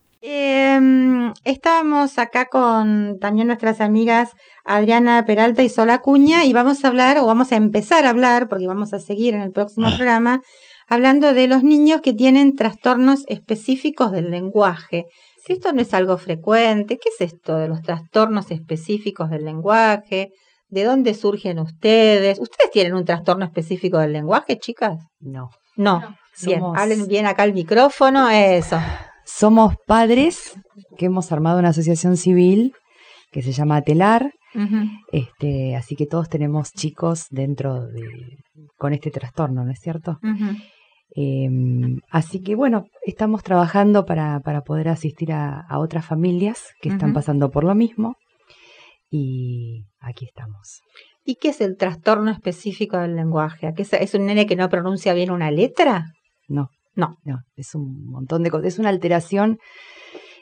Estábamos acá con también nuestras amigas Adriana Peralta y Sol Acuña y vamos a empezar a hablar, porque vamos a seguir en el próximo programa, hablando de los niños que tienen trastornos específicos del lenguaje. Si esto no es algo frecuente, ¿qué es esto de los trastornos específicos del lenguaje? ¿De dónde surgen ustedes? ¿Ustedes tienen un trastorno específico del lenguaje, chicas? No. Bien, hablen bien acá al micrófono, eso. Somos padres que hemos armado una asociación civil que se llama Atelar. Uh-huh. Así que todos tenemos chicos con este trastorno, ¿no es cierto? Uh-huh. Así que bueno, estamos trabajando para poder asistir a otras familias que están pasando por lo mismo y aquí estamos. ¿Y qué es el trastorno específico del lenguaje? ¿Es un nene que no pronuncia bien una letra? No, es un montón de cosas. Es una alteración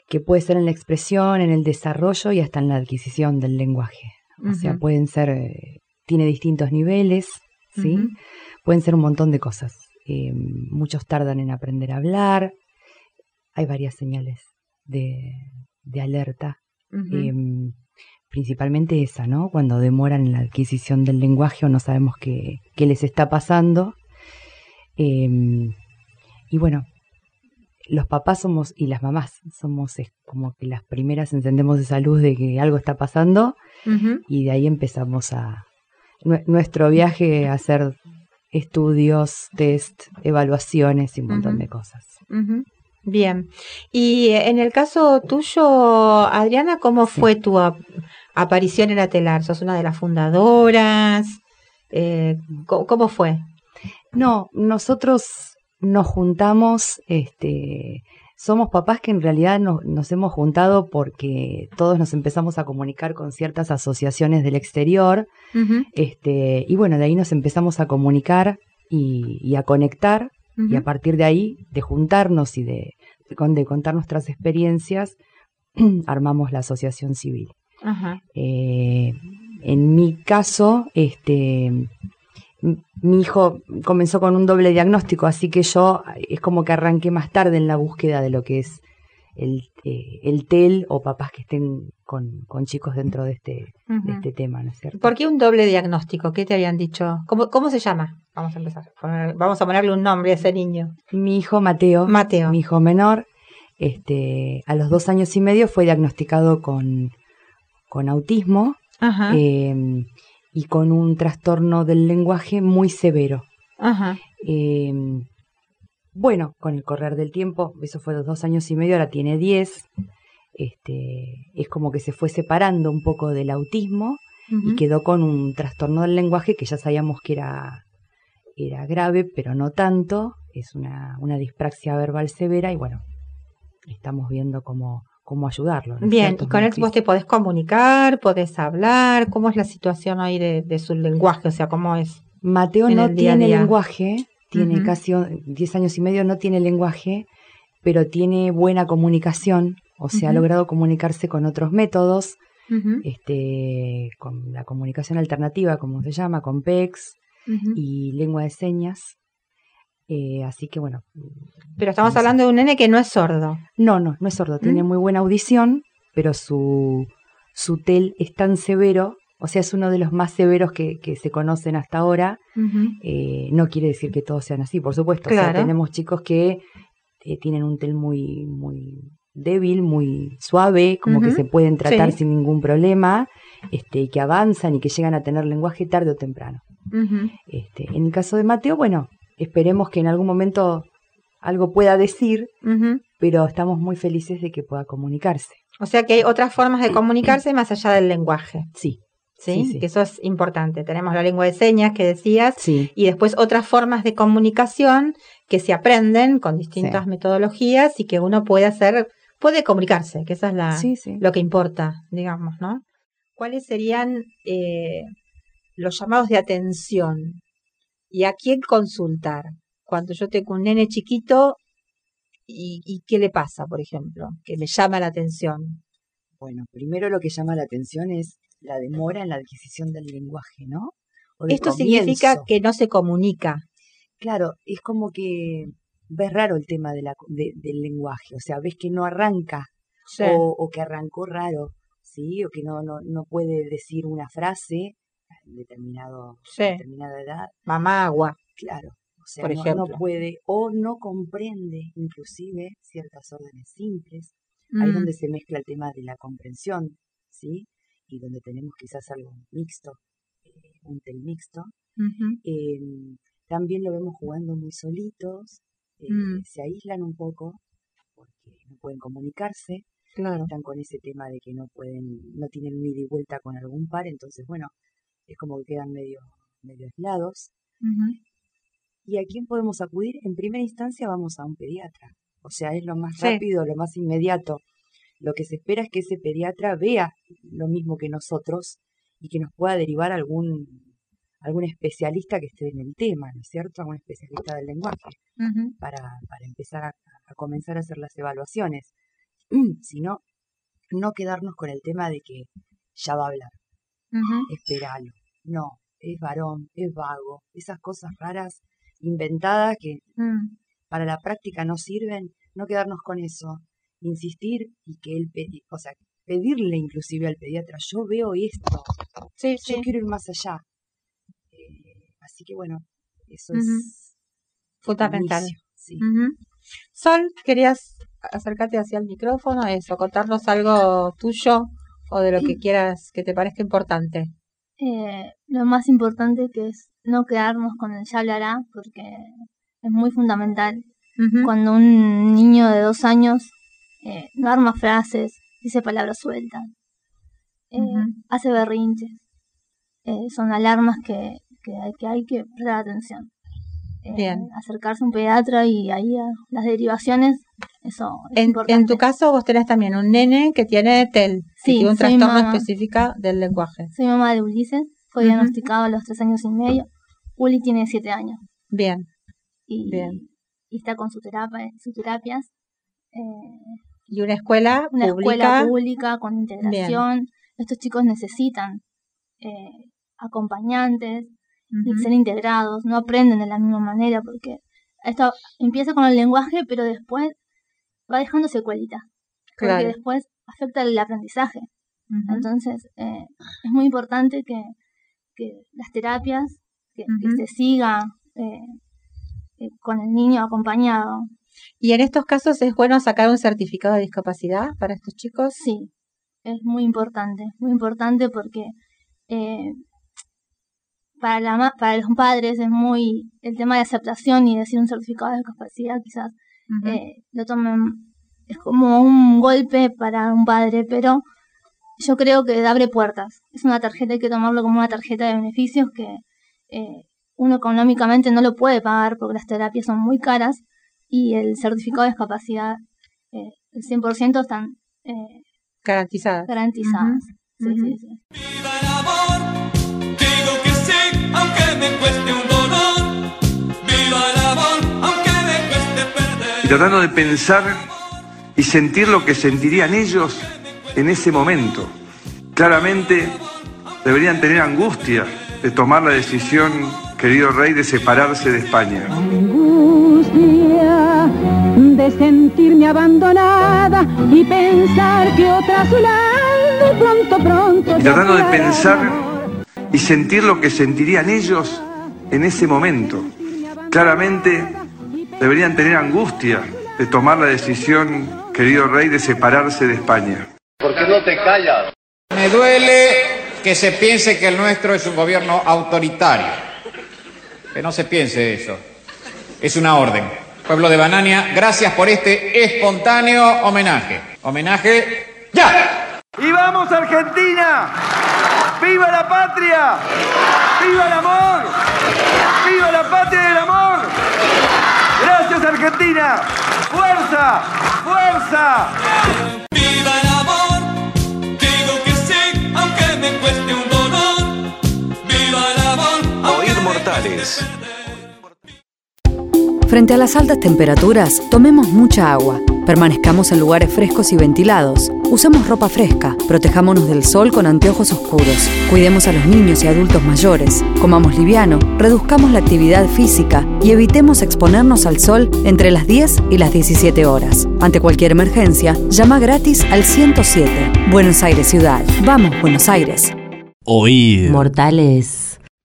que puede ser en la expresión, en el desarrollo y hasta en la adquisición del lenguaje. O sea, pueden ser, tiene distintos niveles, ¿sí? Pueden ser un montón de cosas. Muchos tardan en aprender a hablar. Hay varias señales de alerta. Principalmente esa, ¿no? Cuando demoran en la adquisición del lenguaje o no sabemos qué les está pasando. Y bueno, los papás somos, y las mamás somos como que las primeras encendemos esa luz de que algo está pasando y de ahí empezamos nuestro viaje a hacer estudios, test, evaluaciones y un montón de cosas. Bien. Y en el caso tuyo, Adriana, ¿cómo fue tu aparición en Atelar? ¿Sos una de las fundadoras? ¿Cómo fue? No, nosotros nos juntamos, somos papás que en realidad nos hemos juntado porque todos nos empezamos a comunicar con ciertas asociaciones del exterior, y bueno, de ahí nos empezamos a comunicar y a conectar, y a partir de ahí, de juntarnos y de contar nuestras experiencias, armamos la asociación civil. En mi caso, mi hijo comenzó con un doble diagnóstico, así que yo es como que arranqué más tarde en la búsqueda de lo que es el TEL o papás que estén con chicos dentro de este tema, ¿no es cierto? ¿Por qué un doble diagnóstico? ¿Qué te habían dicho? ¿Cómo se llama? Vamos a empezar. Vamos a ponerle un nombre a ese niño. Mi hijo Mateo, mi hijo menor, a los 2 años y medio fue diagnosticado con autismo. Y con un trastorno del lenguaje muy severo. Bueno, con el correr del tiempo, eso fue los 2 años y medio, ahora tiene 10. Es como que se fue separando un poco del autismo y quedó con un trastorno del lenguaje que ya sabíamos que era grave, pero no tanto. Es una dispraxia verbal severa y bueno, estamos viendo cómo ayudarlo, ¿no? Bien, y con él vos te podés comunicar, podés hablar. ¿Cómo es la situación hoy de su lenguaje? O sea, ¿cómo es? Mateo no tiene lenguaje, tiene casi 10 años y medio, no tiene lenguaje, pero tiene buena comunicación, o sea, ha logrado comunicarse con otros métodos, con la comunicación alternativa, como se llama, con PECS y lengua de señas. Así que bueno. Pero estamos hablando de un nene que no es sordo. No es sordo, tiene muy buena audición, pero su TEL es tan severo, o sea, es uno de los más severos que se conocen hasta ahora. No quiere decir que todos sean así, por supuesto. Claro. O sea, tenemos chicos que tienen un TEL muy, muy débil, muy suave, como que se pueden tratar sin ningún problema, y que avanzan y que llegan a tener lenguaje tarde o temprano. En el caso de Mateo, bueno, esperemos que en algún momento algo pueda decir, pero estamos muy felices de que pueda comunicarse. O sea que hay otras formas de comunicarse más allá del lenguaje. Sí. ¿Sí? Que eso es importante. Tenemos la lengua de señas que decías, y después otras formas de comunicación que se aprenden con distintas metodologías y que uno puede comunicarse, que esa es lo que importa, digamos, ¿no? ¿Cuáles serían los llamados de atención? ¿Y a quién consultar? Cuando yo tengo un nene chiquito, ¿y qué le pasa, por ejemplo? Que me llama la atención. Bueno, primero lo que llama la atención es la demora en la adquisición del lenguaje, ¿no? Esto significa que no se comunica. Claro, es como que ves raro el tema del lenguaje, o sea, ves que no arranca, o que arrancó raro, ¿sí? O que no puede decir una frase en determinada edad. Mamá agua. Claro, o sea, por ejemplo. No puede o no comprende inclusive ciertas órdenes simples. Ahí es donde se mezcla el tema de la comprensión, ¿sí? Y donde tenemos quizás algo mixto, un TEL mixto. También lo vemos jugando muy solitos, se aíslan un poco porque no pueden comunicarse. Claro. Están con ese tema de que no tienen un ida y vuelta con algún par, entonces bueno, es como que quedan medio aislados. ¿Y a quién podemos acudir? En primera instancia vamos a un pediatra. O sea, es lo más rápido, lo más inmediato. Lo que se espera es que ese pediatra vea lo mismo que nosotros y que nos pueda derivar algún especialista que esté en el tema, ¿no es cierto? Algún especialista del lenguaje, para empezar a comenzar a hacer las evaluaciones. sino no quedarnos con el tema de que ya va a hablar. Esperalo. No, es varón, es vago, esas cosas raras, inventadas que para la práctica no sirven, no quedarnos con eso. Insistir y que él, pedirle inclusive al pediatra, yo veo esto, yo quiero ir más allá. Así que bueno, eso es fundamental. Sí. Sol, ¿querías acercarte hacia el micrófono, contarnos algo tuyo o de lo que quieras que te parezca importante? Lo más importante que es no quedarnos con el ya hablará, porque es muy fundamental. Cuando un niño de 2 años no arma frases, dice palabras sueltas, hace berrinches, son alarmas que hay que prestar atención. Bien. Acercarse a un pediatra y ahí a las derivaciones, eso es importante. En tu caso vos tenés también un nene que tiene TEL, que tiene un trastorno específico del lenguaje. Soy mamá de Ulises, fue diagnosticado a los 3 años y medio. Uli tiene 7 años. Bien. Y está con sus terapias. ¿Y una escuela pública? Una escuela pública con integración. Bien. Estos chicos necesitan acompañantes, ser integrados, no aprenden de la misma manera, porque esto empieza con el lenguaje, pero después va dejando secuelitas, porque después afecta el aprendizaje. Entonces, es muy importante que las terapias, que se siga con el niño acompañado. ¿Y en estos casos es bueno sacar un certificado de discapacidad para estos chicos? Sí, es muy importante porque para los padres es muy el tema de aceptación y decir un certificado de discapacidad quizás lo tomen, es como un golpe para un padre, pero yo creo que abre puertas. Es una tarjeta, hay que tomarlo como una tarjeta de beneficios que uno económicamente no lo puede pagar porque las terapias son muy caras y el certificado de discapacidad el 100% están garantizadas. Sí. ¡Viva el amor! Digo que sí, aunque me cueste un dolor. ¡Viva el amor! Aunque me cueste perder. Y tratando de pensar y sentir lo que sentirían ellos en ese momento. Claramente deberían tener angustia de tomar la decisión, querido rey, de separarse de España. Angustia de sentirme abandonada y pensar que otra a su lado pronto. Y tratando de pensar y sentir lo que sentirían ellos en ese momento. Claramente deberían tener angustia de tomar la decisión, querido rey, de separarse de España. ¿Por qué no te callas? Me duele que se piense que el nuestro es un gobierno autoritario. Que no se piense eso. Es una orden. Pueblo de Banania, gracias por este espontáneo homenaje. Homenaje ya. ¡Y vamos Argentina! ¡Viva la patria! ¡Viva el amor! ¡Viva la patria y el amor! ¡Gracias Argentina! ¡Fuerza! ¡Fuerza! ¡Viva el amor! Digo que sí, aunque me cueste un dolor. ¡Viva el amor! Oíd Mortales. Frente a las altas temperaturas, tomemos mucha agua. Permanezcamos en lugares frescos y ventilados. Usemos ropa fresca. Protejámonos del sol con anteojos oscuros. Cuidemos a los niños y adultos mayores. Comamos liviano. Reduzcamos la actividad física y evitemos exponernos al sol entre las 10 y las 17 horas. Ante cualquier emergencia, llama gratis al 107. Buenos Aires Ciudad. Vamos, Buenos Aires. Oíd Mortales.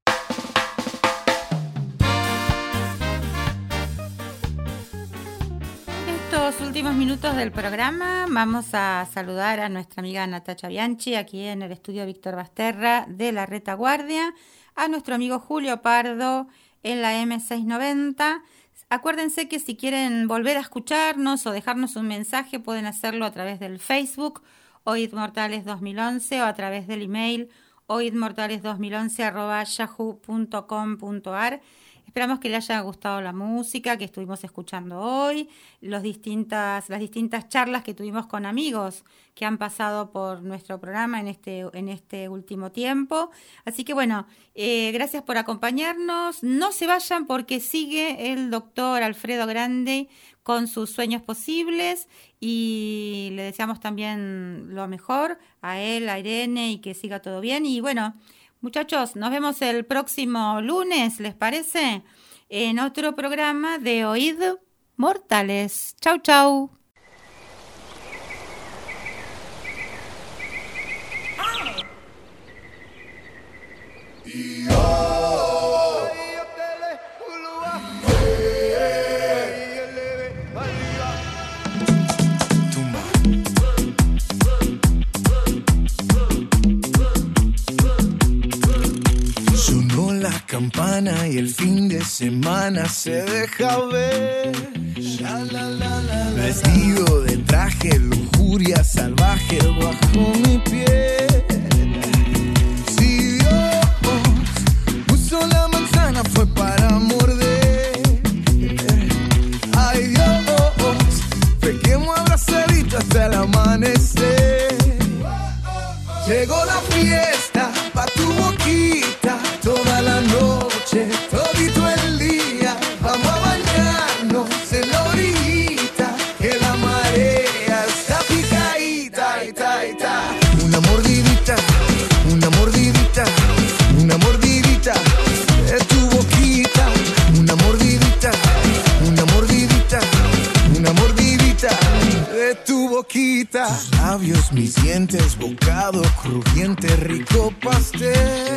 Últimos minutos del programa vamos a saludar a nuestra amiga Natacha Bianchi aquí en el estudio Víctor Basterra de la Retaguardia, a nuestro amigo Julio Pardo en la M690. Acuérdense que si quieren volver a escucharnos o dejarnos un mensaje pueden hacerlo a través del Facebook Oíd Mortales 2011 o a través del email oidmortales2011@yahoo.com.ar. Esperamos que le haya gustado la música que estuvimos escuchando hoy, las distintas charlas que tuvimos con amigos que han pasado por nuestro programa en este último tiempo. Así que bueno, gracias por acompañarnos. No se vayan porque sigue el doctor Alfredo Grande con sus sueños posibles y le deseamos también lo mejor a él, a Irene, y que siga todo bien. Y bueno, muchachos, nos vemos el próximo lunes, ¿les parece? En otro programa de Oíd Mortales. Chau, chau. Campana y el fin de semana se deja ver. Vestido de traje, lujuria salvaje bajo mi piel. Si Dios puso la manzana fue para morder. Ay Dios, pequemos abrazadito hasta el amanecer. Llegó la fiesta pa' tu boquita. Toda la noche, todito el día, vamos a bañarnos en la orillita, que la marea está picadita, ita, ita. Una mordidita, una mordidita, una mordidita de tu boquita. Una mordidita, una mordidita, una mordidita de tu boquita. Tus labios, mis dientes, bocado crujiente, rico pastel.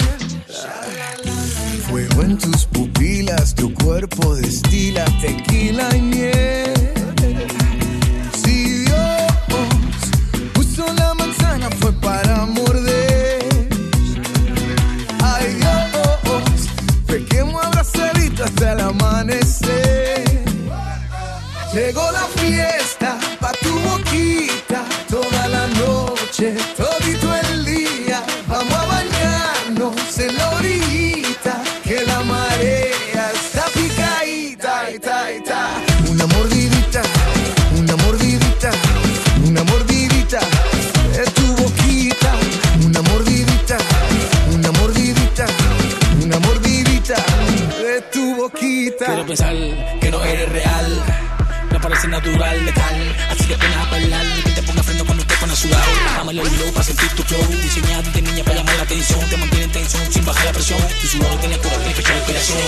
Fuego en tus pupilas, tu cuerpo destila tequila y miel. Si Dios puso la manzana fue para morder. Ay Dios, pequemos abrazadito hasta el amanecer. Llegó la fiesta pa' tu boquita, toda la noche, todito el día, vamos a bañarnos en la orillita, que la marea está picadita, ita, ita. Una mordidita, una mordidita, una mordidita de tu boquita. Una mordidita, una mordidita, una mordidita de tu boquita. Quiero pensar que no eres real, me parece natural, letal. Así que pena a bailar, que te ponga freno cuando te pone a sudar. Bájame el hilo para sentir tu flow, diseñado de niña para llamar la atención. Te mantiene en tensión sin bajar la presión. Tu sudor tiene cura, tiene fecha de inspiración.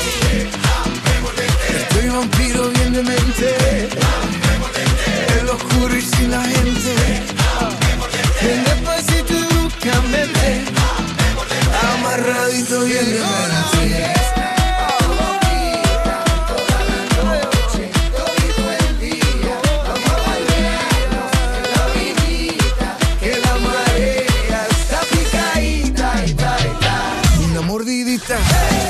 Estoy vampiro bien de mente, en lo oscuro y sin la gente. Ven despacito y bruscamente, amarradito bien de mente. Una mordidita.